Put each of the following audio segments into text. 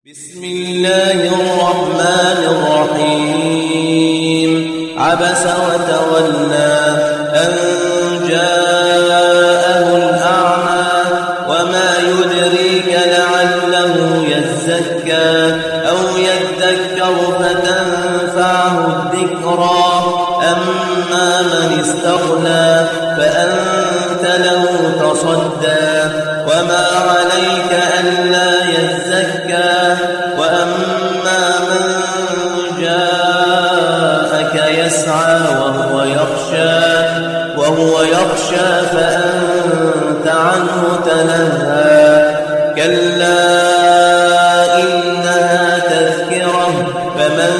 بسم الله الرحمن الرحيم عبس وتولى أن جاءه الأعمى وما يدريك لعله يزكى أو يذكر فتنفعه الذكرى أما من استغنى فأنت له تصدى وما عليك ألا يزكى وأما من جاءك يسعى وهو يخشى فأنت عنه تلهى كلا إنها تذكرة فمن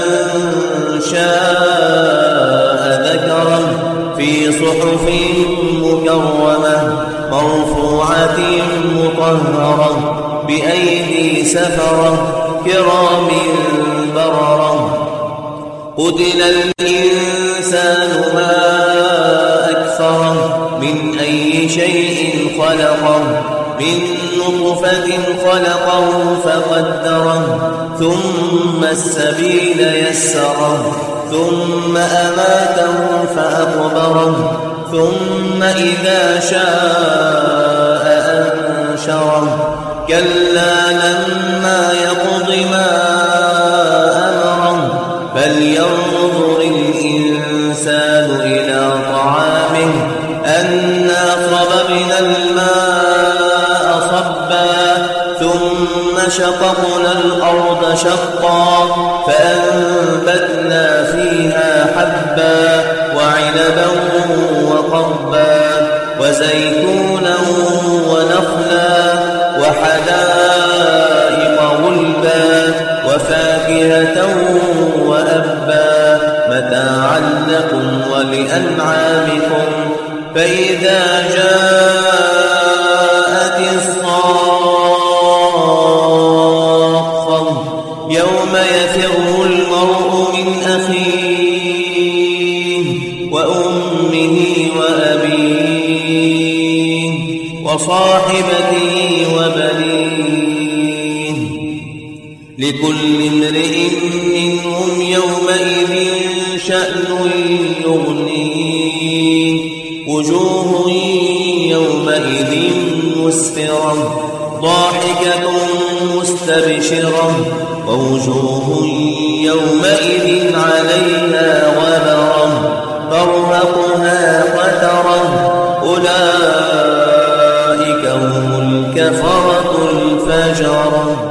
شاء ذكره في صحف مكرمة مرفوعة مطهرة بأيدي سفرة كرام بررة قتل الإنسان ما أكفره من أي شيء خلقه من نطفة خلقه فقدره ثم السبيل يسره ثم أماته فأقبره ثم إذا شاء أنشره كلا لما يقض ما أمره فلينظر الإنسان إلى طعامه أنا صببنا الماء صبا ثم شققنا الأرض شقا فأنبتنا فيها حبا وعنبا وقضبا وزيتونا ونخلا وحدائق غلبا وفاكهة وأبا متاعا لكم ولأنعامكم فإذا جاءت الصاخة يوم يفر المرء من أخيه وأمه وأبيه وصاحبته وبنيه لكل امرئ منهم يومئذ شأن يغنيه وجوه يومئذ مسفرة ضاحكة مستبشرة ووجوه يومئذ عليها غبرة ترهقها قترة أولئك هم الكفرة الفجرة.